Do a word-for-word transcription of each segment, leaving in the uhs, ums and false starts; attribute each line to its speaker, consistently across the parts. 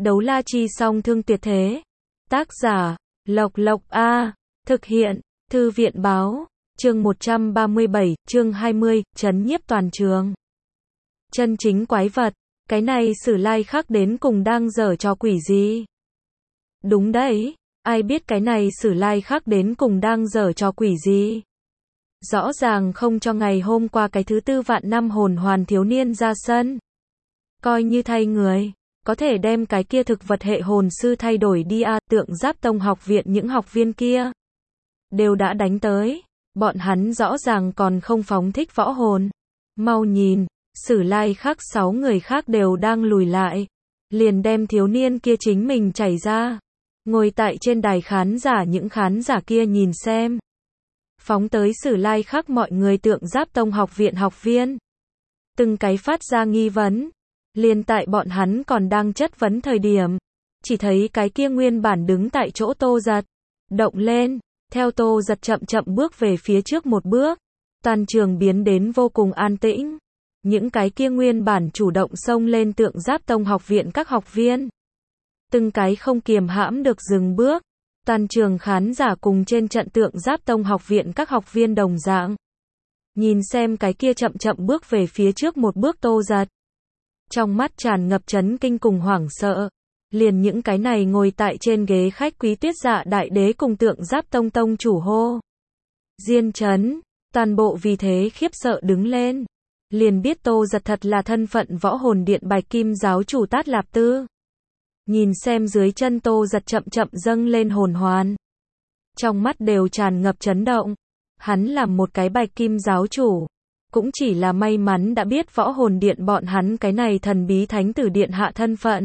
Speaker 1: Đấu la chi song thương tuyệt thế. Tác giả, Lộc Lộc A. Thực hiện, Thư viện báo. Chương một trăm ba mươi bảy, chương hai mươi, trấn nhiếp toàn trường. Chân chính quái vật, cái này Sử Lai Khắc đến cùng đang giở trò quỷ gì? Đúng đấy, ai biết cái này Sử Lai Khắc đến cùng đang giở trò quỷ gì? Rõ ràng không cho ngày hôm qua cái thứ tư vạn năm hồn hoàn thiếu niên ra sân. Coi như thay người, có thể đem cái kia thực vật hệ hồn sư thay đổi đi a, Tượng Giáp Tông học viện những học viên kia đều đã đánh tới, bọn hắn rõ ràng còn không phóng thích võ hồn. Mau nhìn, Sử Lai Khắc sáu người khác đều đang lùi lại, liền đem thiếu niên kia chính mình chảy ra. Ngồi tại trên đài khán giả những khán giả kia nhìn xem. Phóng tới Sử Lai Khắc mọi người Tượng Giáp Tông học viện học viên. Từng cái phát ra nghi vấn. Liền tại bọn hắn còn đang chất vấn thời điểm. Chỉ thấy cái kia nguyên bản đứng tại chỗ Tô Giật. Động lên, theo Tô Giật chậm chậm bước về phía trước một bước. Toàn trường biến đến vô cùng an tĩnh. Những cái kia nguyên bản chủ động xông lên Tượng Giáp Tông học viện các học viên. Từng cái không kiềm hãm được dừng bước. Toàn trường khán giả cùng trên trận Tượng Giáp Tông học viện các học viên đồng dạng. Nhìn xem cái kia chậm chậm bước về phía trước một bước Tô Giật. Trong mắt tràn ngập chấn kinh cùng hoảng sợ. Liền những cái này ngồi tại trên ghế khách quý Tuyết Dạ Đại Đế cùng Tượng Giáp Tông tông chủ hô. Diên chấn, toàn bộ vì thế khiếp sợ đứng lên. Liền biết Tô Giật thật là thân phận Võ Hồn Điện Bạch Kim giáo chủ Tát Lạp Tư. Nhìn xem dưới chân Tô Giật chậm chậm dâng lên hồn hoàn. Trong mắt đều tràn ngập chấn động. Hắn làm một cái Bạch Kim giáo chủ. Cũng chỉ là may mắn đã biết Võ Hồn Điện bọn hắn cái này thần bí Thánh Tử Điện Hạ thân phận.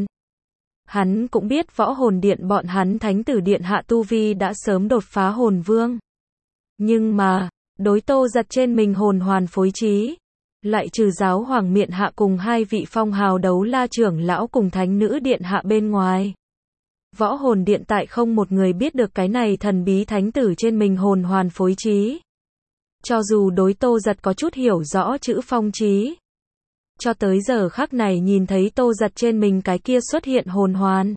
Speaker 1: Hắn cũng biết Võ Hồn Điện bọn hắn Thánh Tử Điện Hạ tu vi đã sớm đột phá hồn vương. Nhưng mà, đối Tô Giật trên mình hồn hoàn phối trí. Lại trừ giáo hoàng miện hạ cùng hai vị phong hào đấu la trưởng lão cùng thánh nữ điện hạ bên ngoài. Võ Hồn Điện tại không một người biết được cái này thần bí thánh tử trên mình hồn hoàn phối trí. Cho dù đối Tô Giật có chút hiểu rõ chữ phong trí. Cho tới giờ khắc này nhìn thấy Tô Giật trên mình cái kia xuất hiện hồn hoàn.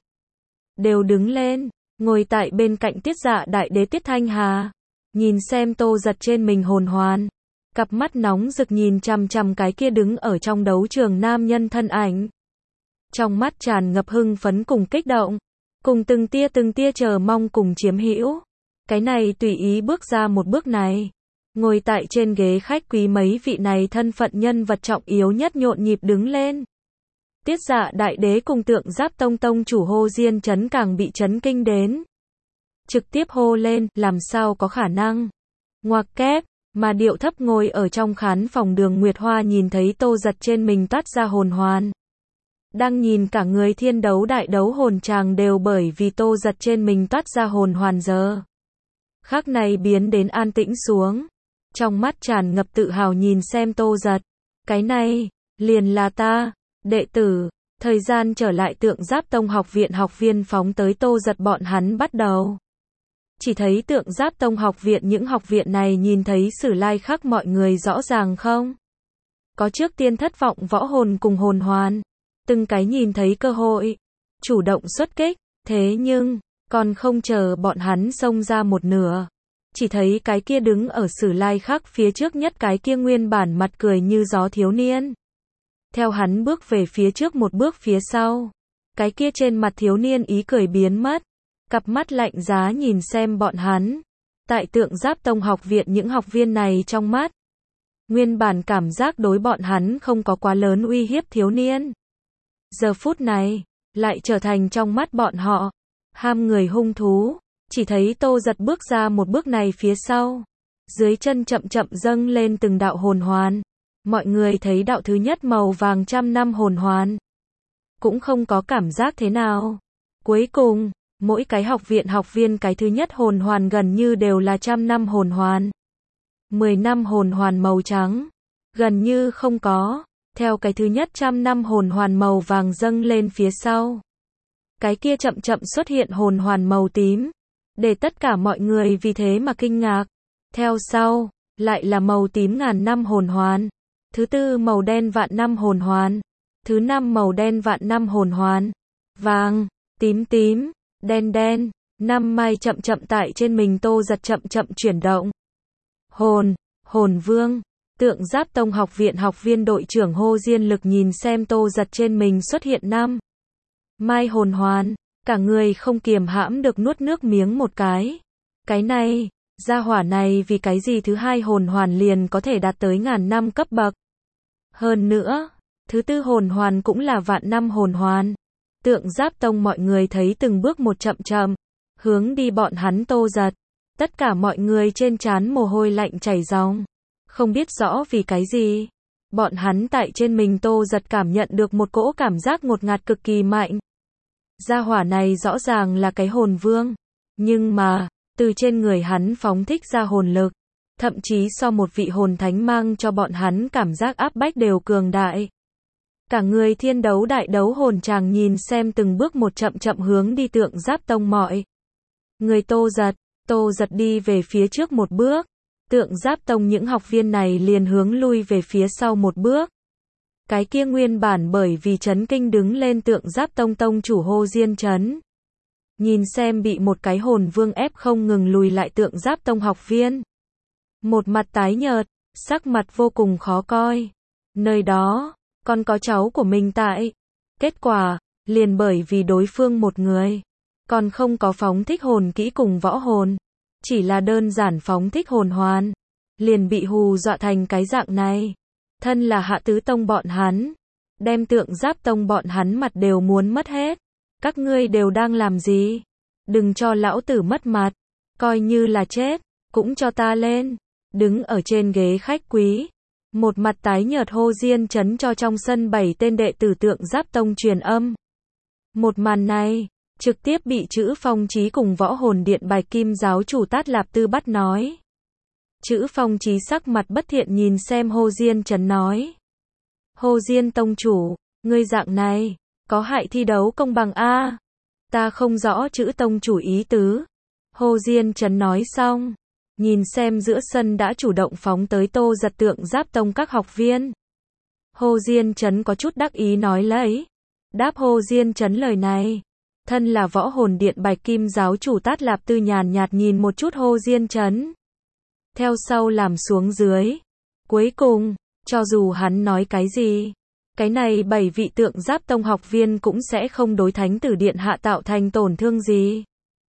Speaker 1: Đều đứng lên, ngồi tại bên cạnh Tiết Dạ Đại Đế Tiết Thanh Hà. Nhìn xem Tô Giật trên mình hồn hoàn. Cặp mắt nóng rực nhìn chằm chằm cái kia đứng ở trong đấu trường nam nhân thân ảnh. Trong mắt tràn ngập hưng phấn cùng kích động. Cùng từng tia từng tia chờ mong cùng chiếm hữu. Cái này tùy ý bước ra một bước này. Ngồi tại trên ghế khách quý mấy vị này thân phận nhân vật trọng yếu nhất nhộn nhịp đứng lên. Tiết Dạ Đại Đế cùng Tượng Giáp Tông tông chủ hô Diên chấn càng bị chấn kinh đến. Trực tiếp hô lên, làm sao có khả năng. Ngoặc kép. Mà điệu thấp ngồi ở trong khán phòng Đường Nguyệt Hoa nhìn thấy Tô Giật trên mình toát ra hồn hoàn. Đang nhìn cả người thiên đấu đại đấu hồn tràng đều bởi vì Tô Giật trên mình toát ra hồn hoàn giờ. Khắc này biến đến an tĩnh xuống. Trong mắt tràn ngập tự hào nhìn xem Tô Giật. Cái này, liền là ta, đệ tử. Thời gian trở lại Tượng Giáp Tông học viện học viên phóng tới Tô Giật bọn hắn bắt đầu. Chỉ thấy Tượng Giáp Tông học viện những học viện này nhìn thấy Sử Lai Khắc mọi người rõ ràng không? Có trước tiên thất vọng võ hồn cùng hồn hoàn. Từng cái nhìn thấy cơ hội. Chủ động xuất kích. Thế nhưng, còn không chờ bọn hắn xông ra một nửa. Chỉ thấy cái kia đứng ở Sử Lai Khắc phía trước nhất cái kia nguyên bản mặt cười như gió thiếu niên. Theo hắn bước về phía trước một bước phía sau. Cái kia trên mặt thiếu niên ý cười biến mất. Cặp mắt lạnh giá nhìn xem bọn hắn. Tại Tượng Giáp Tông học viện những học viên này trong mắt. Nguyên bản cảm giác đối bọn hắn không có quá lớn uy hiếp thiếu niên. Giờ phút này, lại trở thành trong mắt bọn họ. Ham người hung thú. Chỉ thấy Tô Giật bước ra một bước này phía sau. Dưới chân chậm chậm dâng lên từng đạo hồn hoàn. Mọi người thấy đạo thứ nhất màu vàng trăm năm hồn hoàn. Cũng không có cảm giác thế nào. Cuối cùng. Mỗi cái học viện học viên cái thứ nhất hồn hoàn gần như đều là trăm năm hồn hoàn. Mười năm hồn hoàn màu trắng. Gần như không có. Theo cái thứ nhất trăm năm hồn hoàn màu vàng dâng lên phía sau. Cái kia chậm chậm xuất hiện hồn hoàn màu tím. Để tất cả mọi người vì thế mà kinh ngạc. Theo sau, lại là màu tím ngàn năm hồn hoàn. Thứ tư màu đen vạn năm hồn hoàn. Thứ năm màu đen vạn năm hồn hoàn. vàng, tím tím, đen đen, năm mai chậm chậm tại trên mình Tô Giật chậm chậm chuyển động. Hồn, hồn vương, Tượng Giáp Tông học viện học viên đội trưởng Hồ Diên Lực nhìn xem Tô Giật trên mình xuất hiện năm mai hồn hoàn, cả người không kiềm hãm được nuốt nước miếng một cái. Cái này, gia hỏa này vì cái gì thứ hai hồn hoàn liền có thể đạt tới ngàn năm cấp bậc. Hơn nữa, thứ tư hồn hoàn cũng là vạn năm hồn hoàn. Tượng Giáp Tông mọi người thấy từng bước một chậm chậm, hướng đi bọn hắn Tô Giật. Tất cả mọi người trên trán mồ hôi lạnh chảy ròng. Không biết rõ vì cái gì. Bọn hắn tại trên mình Tô Giật cảm nhận được một cỗ cảm giác ngột ngạt cực kỳ mạnh. Gia hỏa này rõ ràng là cái hồn vương. Nhưng mà, từ trên người hắn phóng thích ra hồn lực. Thậm chí so một vị hồn thánh mang cho bọn hắn cảm giác áp bách đều cường đại. Cả người thiên đấu đại đấu hồn chàng nhìn xem từng bước một chậm chậm hướng đi Tượng Giáp Tông mọi người Tô Giật. Tô Giật đi về phía trước một bước. Tượng Giáp Tông những học viên này liền hướng lui về phía sau một bước. Cái kia nguyên bản bởi vì chấn kinh đứng lên Tượng Giáp Tông tông chủ Hồ Diên Chấn. Nhìn xem bị một cái hồn vương ép không ngừng lùi lại Tượng Giáp Tông học viên. Một mặt tái nhợt, sắc mặt vô cùng khó coi. Nơi đó, còn có cháu của mình tại. Kết quả, liền bởi vì đối phương một người. Còn không có phóng thích hồn kỹ cùng võ hồn. Chỉ là đơn giản phóng thích hồn hoàn. Liền bị hù dọa thành cái dạng này. Thân là Hạ Tứ Tông bọn hắn. Đem Tượng Giáp Tông bọn hắn mặt đều muốn mất hết. Các ngươi đều đang làm gì? Đừng cho lão tử mất mặt. Coi như là chết. Cũng cho ta lên. Đứng ở trên ghế khách quý. Một mặt tái nhợt Hồ Diên Chấn cho trong sân bảy tên đệ tử Tượng Giáp Tông truyền âm. Một màn này, trực tiếp bị Chữ Phong Chí cùng Võ Hồn Điện Bạch Kim giáo chủ Tát Lạp Tư bắt nói. Chữ Phong Chí sắc mặt bất thiện nhìn xem Hồ Diên Chấn nói. Hồ Diên Tông chủ, ngươi dạng này, có hại thi đấu công bằng a? Ta không rõ Chữ Tông chủ ý tứ. Hồ Diên Chấn nói xong. Nhìn xem giữa sân đã chủ động phóng tới Tô Giật Tượng Giáp Tông các học viên. Hồ Diên Chấn có chút đắc ý nói lấy. Đáp Hồ Diên Chấn lời này. Thân là Võ Hồn Điện Bạch Kim giáo chủ Tát Lạp Tư nhàn nhạt nhìn một chút Hồ Diên Chấn. Theo sau làm xuống dưới. Cuối cùng, cho dù hắn nói cái gì, cái này bảy vị Tượng Giáp Tông học viên cũng sẽ không đối Thánh Tử Điện Hạ tạo thành tổn thương gì.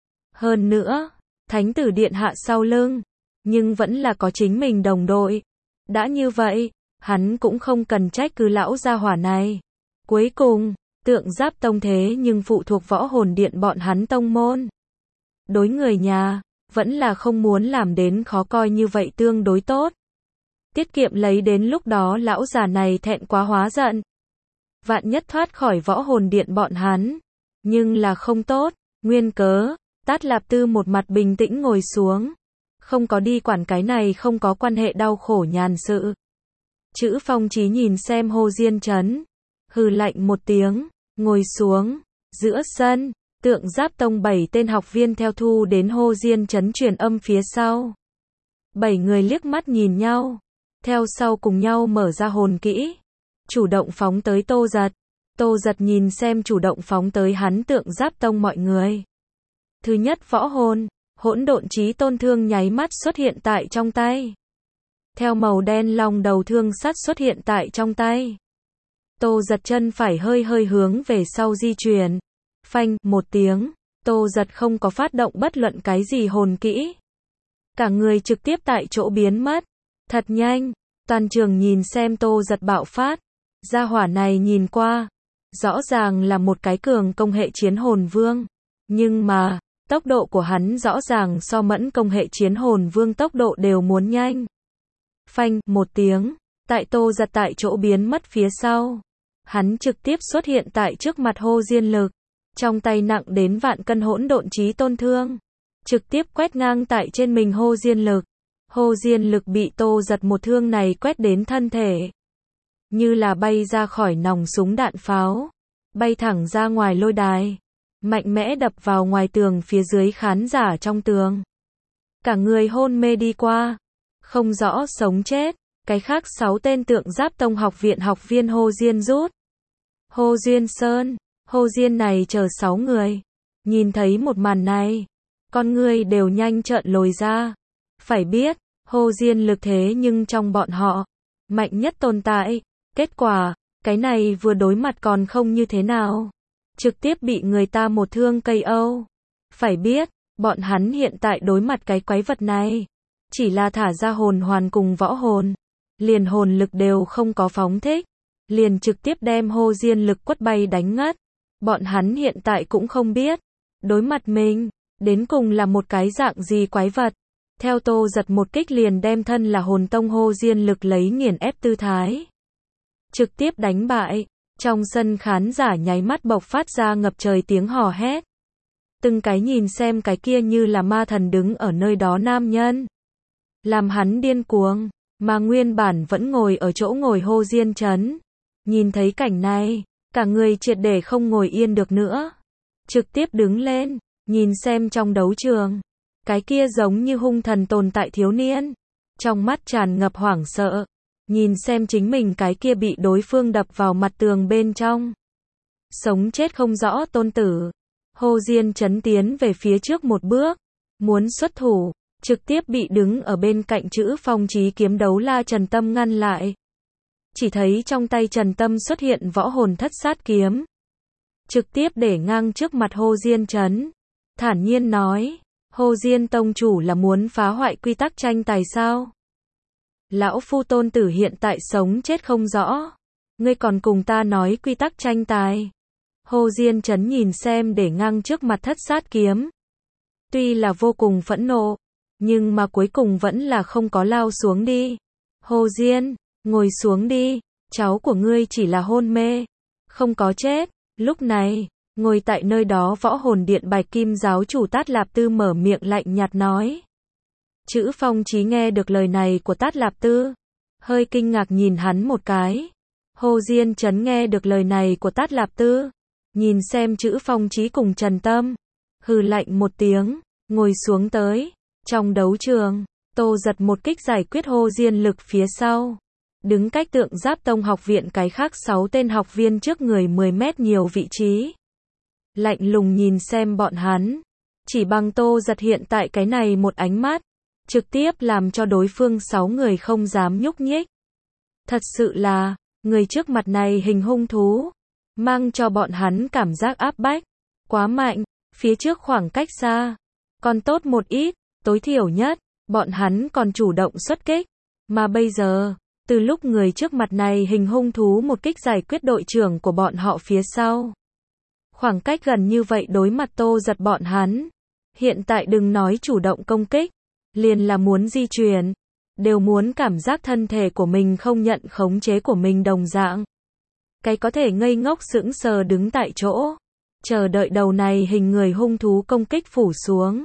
Speaker 1: Hơn nữa, Thánh Tử Điện Hạ sau lưng, nhưng vẫn là có chính mình đồng đội. Đã như vậy, hắn cũng không cần trách cứ lão gia hỏa này. Cuối cùng, Tượng Giáp Tông thế nhưng phụ thuộc Võ Hồn Điện bọn hắn tông môn. Đối người nhà, vẫn là không muốn làm đến khó coi như vậy tương đối tốt. Tiết kiệm lấy đến lúc đó lão già này thẹn quá hóa giận. Vạn nhất thoát khỏi Võ Hồn Điện bọn hắn. Nhưng là không tốt, nguyên cớ. Tát Lạp Tư một mặt bình tĩnh ngồi xuống. Không có đi quản cái này không có quan hệ đau khổ nhàn sự. Chữ Phong Chí nhìn xem Hồ Diên Chấn. Hừ lạnh một tiếng, ngồi xuống. Giữa sân, Tượng Giáp Tông bảy tên học viên theo thu đến Hồ Diên Chấn truyền âm phía sau. Bảy người liếc mắt nhìn nhau. Theo sau cùng nhau mở ra hồn kỹ. Chủ động phóng tới Tô Giật. Tô Giật nhìn xem chủ động phóng tới hắn Tượng Giáp Tông mọi người. Thứ nhất võ hồn, hỗn độn chí tôn thương nháy mắt xuất hiện tại trong tay. Theo màu đen long đầu thương sắt xuất hiện tại trong tay. Tô Giật chân phải hơi hơi hướng về sau di chuyển. Phanh, một tiếng, Tô Giật không có phát động bất luận cái gì hồn kỹ. Cả người trực tiếp tại chỗ biến mất. Thật nhanh, toàn trường nhìn xem Tô Giật bạo phát. Gia hỏa này nhìn qua, rõ ràng là một cái cường công hệ chiến hồn vương. Nhưng mà, tốc độ của hắn rõ ràng so mẫn công hệ chiến hồn vương tốc độ đều muốn nhanh. Phanh, một tiếng, tại Tô Giật tại chỗ biến mất phía sau. Hắn trực tiếp xuất hiện tại trước mặt Hồ Diên Lực. Trong tay nặng đến vạn cân hỗn độn chí tôn thương. Trực tiếp quét ngang tại trên mình Hồ Diên Lực. Hồ Diên Lực bị Tô Giật một thương này quét đến thân thể. Như là bay ra khỏi nòng súng đạn pháo. Bay thẳng ra ngoài lôi đài. Mạnh mẽ đập vào ngoài tường phía dưới khán giả trong tường. Cả người hôn mê đi qua. Không rõ sống chết. Cái khác sáu tên Tượng Giáp Tông học viện học viên Hồ Diên rút. Hồ Duyên Sơn, Hồ Diên này chờ sáu người. Nhìn thấy một màn này, con người đều nhanh trợn lồi ra. Phải biết, Hồ Diên lực thế nhưng trong bọn họ, mạnh nhất tồn tại. Kết quả, cái này vừa đối mặt còn không như thế nào. Trực tiếp bị người ta một thương ca o. Phải biết, bọn hắn hiện tại đối mặt cái quái vật này. Chỉ là thả ra hồn hoàn cùng võ hồn. Liền hồn lực đều không có phóng thích. Liền trực tiếp đem Hồ Diên lực quất bay đánh ngất. Bọn hắn hiện tại cũng không biết. Đối mặt mình, đến cùng là một cái dạng gì quái vật. Theo Tô Giật một kích liền đem thân là hồn tông Hồ Diên lực lấy nghiền ép tư thái. Trực tiếp đánh bại. Trong sân khán giả nháy mắt bộc phát ra ngập trời tiếng hò hét. Từng cái nhìn xem cái kia như là ma thần đứng ở nơi đó nam nhân. Làm hắn điên cuồng, mà nguyên bản vẫn ngồi ở chỗ ngồi Hồ Diên Trấn. Nhìn thấy cảnh này, cả người triệt để không ngồi yên được nữa. Trực tiếp đứng lên, nhìn xem trong đấu trường. Cái kia giống như hung thần tồn tại thiếu niên. Trong mắt tràn ngập hoảng sợ. Nhìn xem chính mình cái kia bị đối phương đập vào mặt tường bên trong. Sống chết không rõ tôn tử. Hồ Diên Trấn tiến về phía trước một bước. Muốn xuất thủ. Trực tiếp bị đứng ở bên cạnh chữ phong chí kiếm đấu la Trần Tâm ngăn lại. Chỉ thấy trong tay Trần Tâm xuất hiện võ hồn thất sát kiếm. Trực tiếp để ngang trước mặt Hồ Diên Trấn. Thản nhiên nói. Hồ Diên tông chủ là muốn phá hoại quy tắc tranh tài sao? Lão phu tôn tử hiện tại sống chết không rõ. Ngươi còn cùng ta nói quy tắc tranh tài. Hồ Diên Trấn nhìn xem để ngang trước mặt thất sát kiếm. Tuy là vô cùng phẫn nộ. Nhưng mà cuối cùng vẫn là không có lao xuống đi. Hồ Diên, ngồi xuống đi. Cháu của ngươi chỉ là hôn mê. Không có chết. Lúc này, ngồi tại nơi đó võ hồn điện Bạch Kim giáo chủ Tát Lạp Tư mở miệng lạnh nhạt nói. Chữ phong chí nghe được lời này của Tát Lạp Tư. Hơi kinh ngạc nhìn hắn một cái. Hồ Diên Trấn nghe được lời này của Tát Lạp Tư. Nhìn xem chữ phong chí cùng Trần Tâm. Hừ lạnh một tiếng, ngồi xuống tới. Trong đấu trường, Tô Giật một kích giải quyết Hồ Diên lực phía sau. Đứng cách tượng Giáp Tông học viện cái khác sáu tên học viên trước người mười mét nhiều vị trí. Lạnh lùng nhìn xem bọn hắn. Chỉ bằng Tô Giật hiện tại cái này một ánh mắt. Trực tiếp làm cho đối phương sáu người không dám nhúc nhích. Thật sự là, người trước mặt này hình hung thú. Mang cho bọn hắn cảm giác áp bách. Quá mạnh, phía trước khoảng cách xa. Còn tốt một ít, tối thiểu nhất, bọn hắn còn chủ động xuất kích. Mà bây giờ, từ lúc người trước mặt này hình hung thú một kích giải quyết đội trưởng của bọn họ phía sau. Khoảng cách gần như vậy đối mặt Tô Giật bọn hắn. Hiện tại đừng nói chủ động công kích. Liền là muốn di chuyển. Đều muốn cảm giác thân thể của mình không nhận khống chế của mình đồng dạng. Cái có thể ngây ngốc sững sờ đứng tại chỗ. Chờ đợi đầu này hình người hung thú công kích phủ xuống.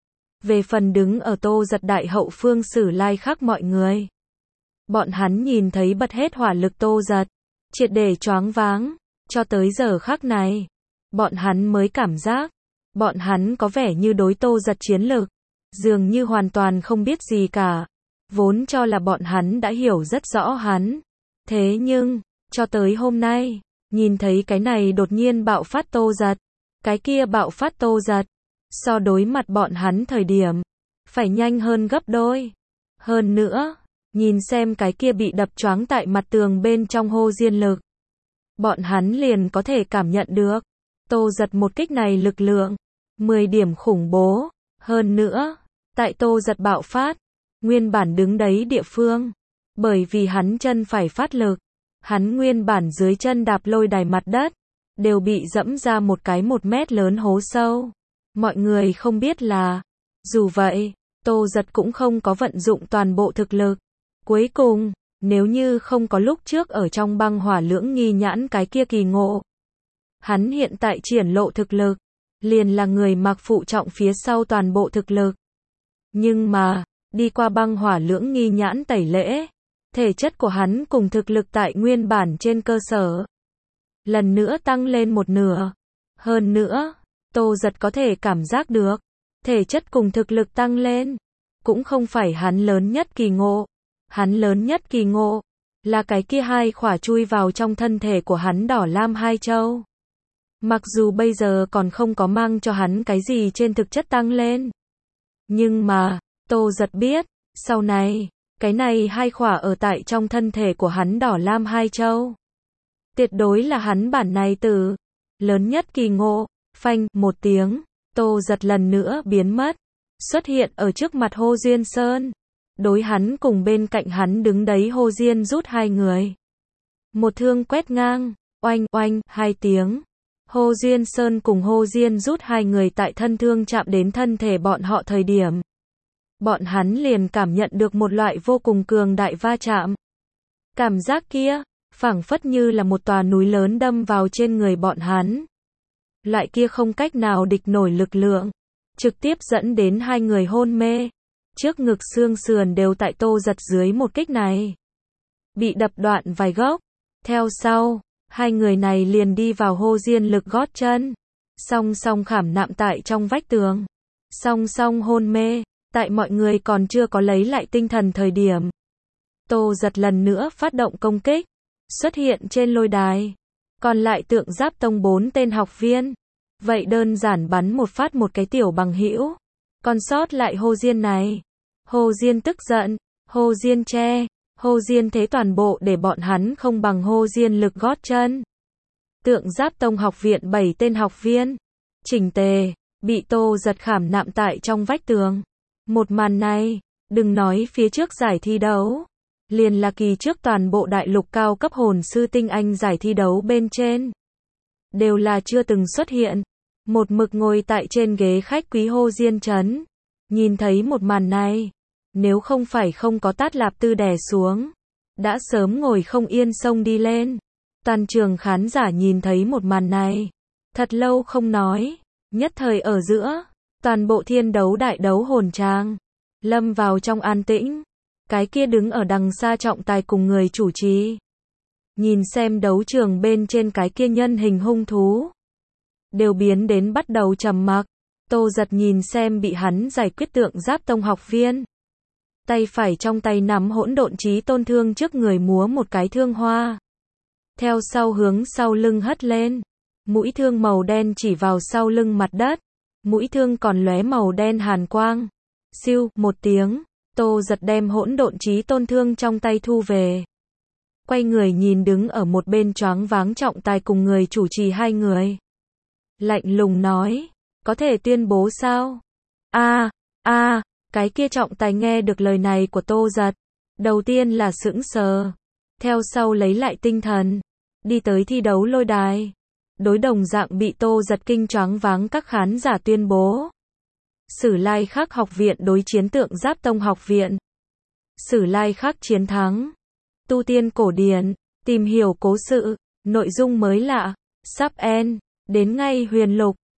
Speaker 1: Về phần đứng ở Tô Giật đại hậu phương Sử Lai Khắc mọi người. Bọn hắn nhìn thấy bật hết hỏa lực Tô Giật. Triệt để choáng váng. Cho tới giờ khắc này. Bọn hắn mới cảm giác. Bọn hắn có vẻ như đối Tô Giật chiến lực. Dường như hoàn toàn không biết gì cả. Vốn cho là bọn hắn đã hiểu rất rõ hắn. Thế nhưng, cho tới hôm nay, nhìn thấy cái này đột nhiên bạo phát Tô Giật. Cái kia bạo phát Tô Giật. So đối mặt bọn hắn thời điểm. Phải nhanh hơn gấp đôi. Hơn nữa, nhìn xem cái kia bị đập choáng tại mặt tường bên trong Hồ Diên lực. Bọn hắn liền có thể cảm nhận được. Tô Giật một kích này lực lượng. mười điểm khủng bố. Hơn nữa, tại Tô Giật bạo phát. Nguyên bản đứng đấy địa phương. Bởi vì hắn chân phải phát lực. Hắn nguyên bản dưới chân đạp lôi đài mặt đất. Đều bị dẫm ra một cái một mét lớn hố sâu. Mọi người không biết là. Dù vậy, Tô Giật cũng không có vận dụng toàn bộ thực lực. Cuối cùng, nếu như không có lúc trước ở trong băng hỏa lưỡng nghi nhãn cái kia kỳ ngộ. Hắn hiện tại triển lộ thực lực. Liền là người mặc phụ trọng phía sau toàn bộ thực lực. Nhưng mà, đi qua băng hỏa lưỡng nghi nhãn tẩy lễ. Thể chất của hắn cùng thực lực tại nguyên bản trên cơ sở. Lần nữa tăng lên một nửa. Hơn nữa, Tô Giật có thể cảm giác được. Thể chất cùng thực lực tăng lên. Cũng không phải hắn lớn nhất kỳ ngộ. Hắn lớn nhất kỳ ngộ. Là cái kia hai khỏa chui vào trong thân thể của hắn đỏ lam hai châu. Mặc dù bây giờ còn không có mang cho hắn cái gì trên thực chất tăng lên. Nhưng mà, Tô Giật biết, sau này, cái này hai khỏa ở tại trong thân thể của hắn đỏ lam hai châu. Tuyệt đối là hắn bản này tử. Lớn nhất kỳ ngộ, phanh, một tiếng, Tô Giật lần nữa biến mất. Xuất hiện ở trước mặt Hồ Duyên Sơn. Đối hắn cùng bên cạnh hắn đứng đấy Hồ Diên rút hai người. Một thương quét ngang, oanh, oanh, hai tiếng. Hồ Duyên Sơn cùng Hồ Diên rút hai người tại thân thương chạm đến thân thể bọn họ thời điểm. Bọn hắn liền cảm nhận được một loại vô cùng cường đại va chạm. Cảm giác kia, phảng phất như là một tòa núi lớn đâm vào trên người bọn hắn. Loại kia không cách nào địch nổi lực lượng, trực tiếp dẫn đến hai người hôn mê. Trước ngực xương sườn đều tại Tô Giật dưới một kích này. Bị đập đoạn vài gốc. Theo sau, hai người này liền đi vào Hồ Diên lực gót chân. Song song khảm nạm tại trong vách tường. Song song hôn mê. Tại mọi người còn chưa có lấy lại tinh thần thời điểm. Tô Giật lần nữa phát động công kích. Xuất hiện trên lôi đài. Còn lại Tượng Giáp Tông bốn tên học viên. Vậy đơn giản bắn một phát một cái tiểu bằng hữu. Còn sót lại Hồ Diên này. Hồ Diên tức giận. Hồ Diên che. Hồ Diên thế toàn bộ để bọn hắn không bằng Hồ Diên lực gót chân. Tượng Giáp Tông học viện bảy tên học viên. Chỉnh tề. Bị Tô Giật khảm nạm tại trong vách tường. Một màn này. Đừng nói phía trước giải thi đấu. Liền là kỳ trước toàn bộ đại lục cao cấp hồn sư tinh anh giải thi đấu bên trên. Đều là chưa từng xuất hiện. Một mực ngồi tại trên ghế khách quý Hồ Diên trấn. Nhìn thấy một màn này. Nếu không phải không có Tát Lạp Tư đè xuống. Đã sớm ngồi không yên xông đi lên. Toàn trường khán giả nhìn thấy một màn này. Thật lâu không nói. Nhất thời ở giữa. Toàn bộ thiên đấu đại đấu hồn trang. Lâm vào trong an tĩnh. Cái kia đứng ở đằng xa trọng tài cùng người chủ trì. Nhìn xem đấu trường bên trên cái kia nhân hình hung thú. Đều biến đến bắt đầu trầm mặc. Tô Giật nhìn xem bị hắn giải quyết Tượng Giáp Tông học viên. Tay phải trong tay nắm hỗn độn chí tôn thương trước người múa một cái thương hoa. Theo sau hướng sau lưng hất lên. Mũi thương màu đen chỉ vào sau lưng mặt đất. Mũi thương còn lóe màu đen hàn quang. Siêu, một tiếng. Tô Giật đem hỗn độn chí tôn thương trong tay thu về. Quay người nhìn đứng ở một bên choáng váng trọng tài cùng người chủ trì hai người. Lạnh lùng nói. Có thể tuyên bố sao? A, a, cái kia trọng tài nghe được lời này của Tô Giật. Đầu tiên là sững sờ. Theo sau lấy lại tinh thần. Đi tới thi đấu lôi đài. Đối đồng dạng bị Tô Giật kinh choáng váng các khán giả tuyên bố. Sử Lai Khắc học viện đối chiến Tượng Giáp Tông học viện. Sử Lai Khắc chiến thắng. Tu tiên cổ điển, tìm hiểu cố sự, nội dung mới lạ, sắp end, đến ngay huyền lục.